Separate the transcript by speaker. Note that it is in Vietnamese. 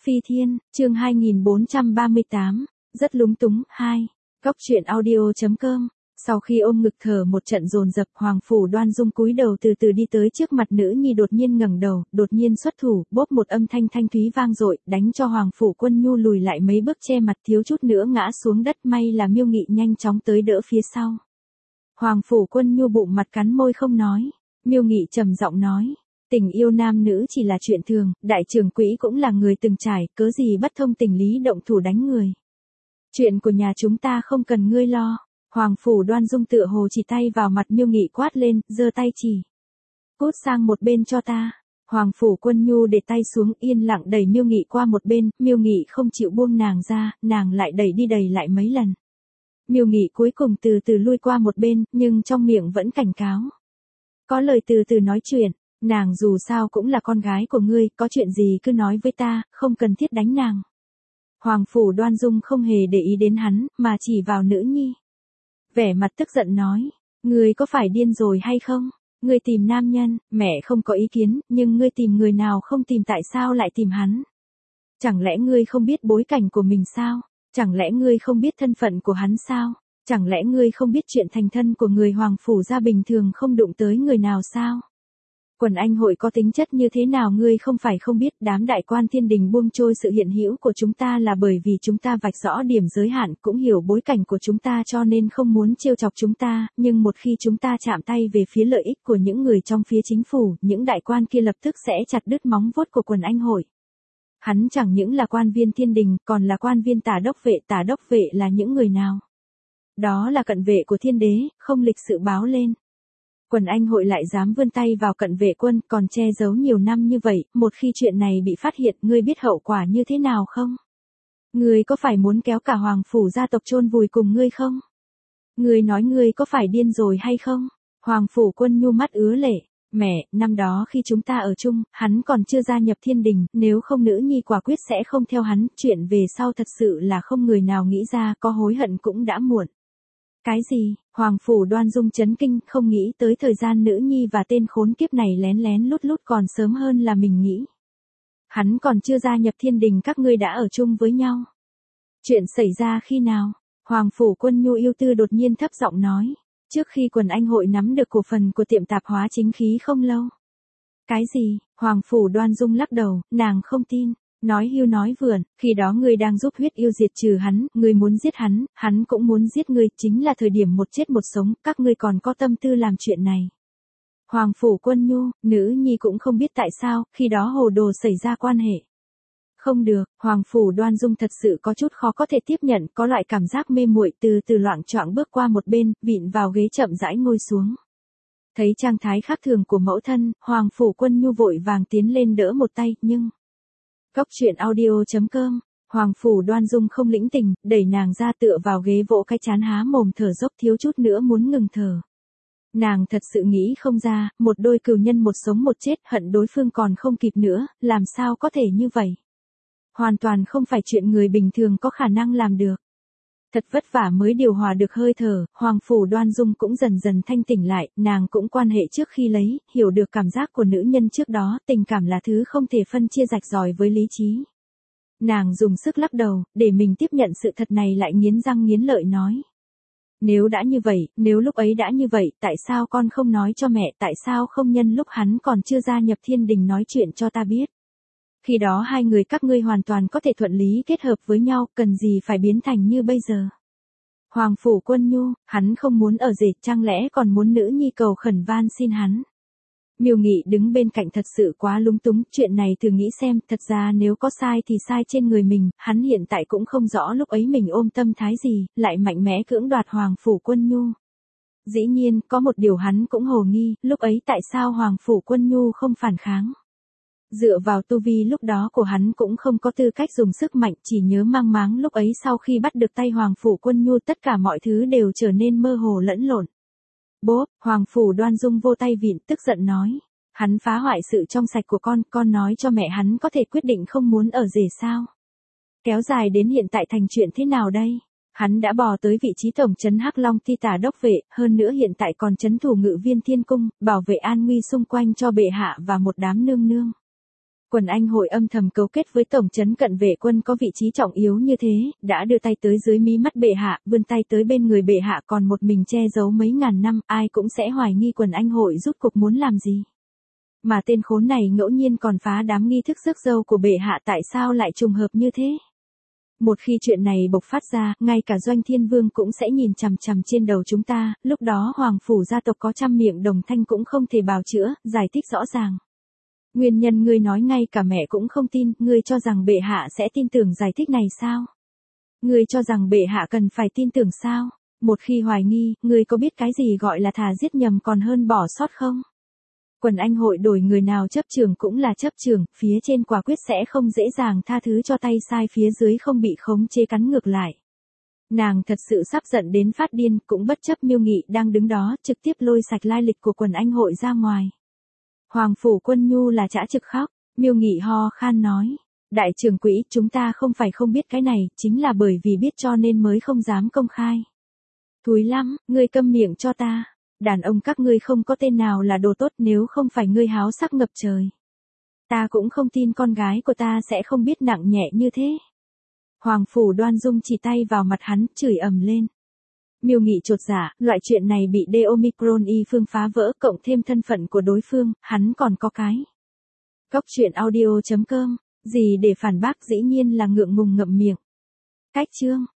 Speaker 1: Phi Thiên, chương 2438, rất lúng túng, 2. Góc truyện audio.com. Sau khi ôm ngực thở một trận dồn dập, Hoàng Phủ Đoan Dung cúi đầu từ từ đi tới trước mặt nữ nhi, đột nhiên ngẩng đầu, đột nhiên xuất thủ, bốp một âm thanh thanh thúy vang dội, đánh cho Hoàng Phủ Quân Nhu lùi lại mấy bước, che mặt thiếu chút nữa ngã xuống đất, may là Miêu Nghị nhanh chóng tới đỡ phía sau. Hoàng Phủ Quân Nhu bụng mặt cắn môi không nói. Miêu Nghị trầm giọng nói: tình yêu nam nữ chỉ là chuyện thường, đại trưởng quỹ cũng là người từng trải, cớ gì bất thông tình lý động thủ đánh người. Chuyện của nhà chúng ta không cần ngươi lo. Hoàng Phủ Đoan Dung tựa hồ chỉ tay vào mặt Miêu Nghị quát lên, giơ tay chỉ: cút sang một bên cho ta. Hoàng Phủ Quân Nhu để tay xuống, yên lặng đẩy Miêu Nghị qua một bên. Miêu Nghị không chịu buông nàng ra, nàng lại đẩy đi đẩy lại mấy lần. Miêu Nghị cuối cùng từ từ lui qua một bên, nhưng trong miệng vẫn cảnh cáo: có lời từ từ nói chuyện, nàng dù sao cũng là con gái của ngươi, có chuyện gì cứ nói với ta, không cần thiết đánh nàng. Hoàng Phủ Đoan Dung không hề để ý đến hắn, mà chỉ vào nữ nhi. Vẻ mặt tức giận nói: ngươi có phải điên rồi hay không? Ngươi tìm nam nhân, mẹ không có ý kiến, nhưng ngươi tìm người nào không tìm, tại sao lại tìm hắn? Chẳng lẽ ngươi không biết bối cảnh của mình sao? Chẳng lẽ ngươi không biết thân phận của hắn sao? Chẳng lẽ ngươi không biết chuyện thành thân của người Hoàng Phủ gia bình thường không đụng tới người nào sao? Quần anh hội có tính chất như thế nào ngươi không phải không biết, đám đại quan thiên đình buông trôi sự hiện hữu của chúng ta là bởi vì chúng ta vạch rõ điểm giới hạn, cũng hiểu bối cảnh của chúng ta cho nên không muốn trêu chọc chúng ta, nhưng một khi chúng ta chạm tay về phía lợi ích của những người trong phía chính phủ, những đại quan kia lập tức sẽ chặt đứt móng vuốt của quần anh hội. Hắn chẳng những là quan viên thiên đình, còn là quan viên tả đốc vệ là những người nào? Đó là cận vệ của thiên đế, không lịch sự báo lên. Quần anh hội lại dám vươn tay vào cận vệ quân, còn che giấu nhiều năm như vậy, một khi chuyện này bị phát hiện, ngươi biết hậu quả như thế nào không? Ngươi có phải muốn kéo cả Hoàng Phủ gia tộc chôn vùi cùng ngươi không? Ngươi nói ngươi có phải điên rồi hay không? Hoàng Phủ Quân Nhu mắt ứa lệ: mẹ, năm đó khi chúng ta ở chung, hắn còn chưa gia nhập thiên đình, nếu không nữ nhi quả quyết sẽ không theo hắn, chuyện về sau thật sự là không người nào nghĩ ra, có hối hận cũng đã muộn. Cái gì? Hoàng Phủ Đoan Dung chấn kinh, không nghĩ tới thời gian nữ nhi và tên khốn kiếp này lén lén lút lút còn sớm hơn là mình nghĩ. Hắn còn chưa gia nhập thiên đình các ngươi đã ở chung với nhau. Chuyện xảy ra khi nào? Hoàng Phủ Quân Nhu yêu tư đột nhiên thấp giọng nói: trước khi quần anh hội nắm được cổ phần của tiệm tạp hóa chính khí không lâu. Cái gì? Hoàng Phủ Đoan Dung lắc đầu, nàng không tin. Nói hưu nói vượn, khi đó ngươi đang giúp huyết yêu diệt trừ hắn, ngươi muốn giết hắn, hắn cũng muốn giết ngươi, chính là thời điểm một chết một sống, các ngươi còn có tâm tư làm chuyện này. Hoàng Phủ Quân Nhu, nữ nhi cũng không biết tại sao, khi đó hồ đồ xảy ra quan hệ. Không được, Hoàng Phủ Đoan Dung thật sự có chút khó có thể tiếp nhận, có loại cảm giác mê muội, từ từ loạng choạng bước qua một bên, vịn vào ghế chậm rãi ngồi xuống. Thấy trạng thái khác thường của mẫu thân, Hoàng Phủ Quân Nhu vội vàng tiến lên đỡ một tay, nhưng... Góc truyện audio.com. Hoàng Phủ Đoan Dung không lĩnh tình, đẩy nàng ra tựa vào ghế, vỗ cái chán há mồm thở dốc, thiếu chút nữa muốn ngừng thở. Nàng thật sự nghĩ không ra, một đôi cừu nhân một sống một chết, hận đối phương còn không kịp nữa, làm sao có thể như vậy? Hoàn toàn không phải chuyện người bình thường có khả năng làm được. Thật vất vả mới điều hòa được hơi thở, Hoàng Phủ Đoan Dung cũng dần dần thanh tỉnh lại, nàng cũng quan hệ trước khi lấy, hiểu được cảm giác của nữ nhân trước đó, tình cảm là thứ không thể phân chia rạch ròi với lý trí. Nàng dùng sức lắc đầu, để mình tiếp nhận sự thật này, lại nghiến răng nghiến lợi nói: nếu đã như vậy, nếu lúc ấy đã như vậy, tại sao con không nói cho mẹ, tại sao không nhân lúc hắn còn chưa gia nhập thiên đình nói chuyện cho ta biết? Khi đó hai người các ngươi hoàn toàn có thể thuận lý kết hợp với nhau, cần gì phải biến thành như bây giờ. Hoàng Phủ Quân Nhu, hắn không muốn ở rể, chẳng lẽ còn muốn nữ nhi cầu khẩn van xin hắn. Miêu Nghị đứng bên cạnh thật sự quá lúng túng, chuyện này thử nghĩ xem, thật ra nếu có sai thì sai trên người mình, hắn hiện tại cũng không rõ lúc ấy mình ôm tâm thái gì, lại mạnh mẽ cưỡng đoạt Hoàng Phủ Quân Nhu. Dĩ nhiên, có một điều hắn cũng hồ nghi, lúc ấy tại sao Hoàng Phủ Quân Nhu không phản kháng. Dựa vào tu vi lúc đó của hắn cũng không có tư cách dùng sức mạnh, chỉ nhớ mang máng lúc ấy sau khi bắt được tay Hoàng Phủ Quân Nhu tất cả mọi thứ đều trở nên mơ hồ lẫn lộn. Bố, Hoàng Phủ Đoan Dung vô tay vịn, tức giận nói: hắn phá hoại sự trong sạch của con nói cho mẹ hắn có thể quyết định không muốn ở rể sao? Kéo dài đến hiện tại thành chuyện thế nào đây? Hắn đã bò tới vị trí tổng trấn Hắc Long Ti tả đốc vệ, hơn nữa hiện tại còn trấn thủ Ngự Viên Thiên Cung, bảo vệ an nguy xung quanh cho bệ hạ và một đám nương nương. Quần Anh hội âm thầm cấu kết với tổng trấn cận vệ quân có vị trí trọng yếu như thế, đã đưa tay tới dưới mí mắt bệ hạ, vươn tay tới bên người bệ hạ còn một mình che giấu mấy ngàn năm, ai cũng sẽ hoài nghi Quần Anh hội rút cục muốn làm gì. Mà tên khốn này ngẫu nhiên còn phá đám nghi thức rước dâu của bệ hạ, tại sao lại trùng hợp như thế? Một khi chuyện này bộc phát ra, ngay cả Doanh Thiên Vương cũng sẽ nhìn chằm chằm trên đầu chúng ta, lúc đó Hoàng phủ gia tộc có trăm miệng đồng thanh cũng không thể bào chữa, giải thích rõ ràng. Nguyên nhân ngươi nói ngay cả mẹ cũng không tin, ngươi cho rằng bệ hạ sẽ tin tưởng giải thích này sao? Ngươi cho rằng bệ hạ cần phải tin tưởng sao? Một khi hoài nghi, ngươi có biết cái gì gọi là thà giết nhầm còn hơn bỏ sót không? Quần Anh hội đổi người nào chấp trường cũng là chấp trường, phía trên quả quyết sẽ không dễ dàng tha thứ cho tay sai phía dưới không bị khống chế cắn ngược lại. Nàng thật sự sắp giận đến phát điên, cũng bất chấp Miêu Nghị đang đứng đó, trực tiếp lôi sạch lai lịch của Quần Anh hội ra ngoài. Hoàng phủ Quân Nhu là chã trực khóc, Miêu Nghị ho khan nói. Đại trưởng quỹ, chúng ta không phải không biết cái này, chính là bởi vì biết cho nên mới không dám công khai. Thúi lắm, ngươi câm miệng cho ta. Đàn ông các ngươi không có tên nào là đồ tốt, nếu không phải ngươi háo sắc ngập trời. Ta cũng không tin con gái của ta sẽ không biết nặng nhẹ như thế. Hoàng phủ Đoan Dung chỉ tay vào mặt hắn, chửi ầm lên. Miêu Nghị chột dạ, loại chuyện này bị Omicron y phương phá vỡ, cộng thêm thân phận của đối phương, hắn còn có cái. Góc truyện audio.com, gì để phản bác, dĩ nhiên là ngượng ngùng ngậm miệng. Cách chương.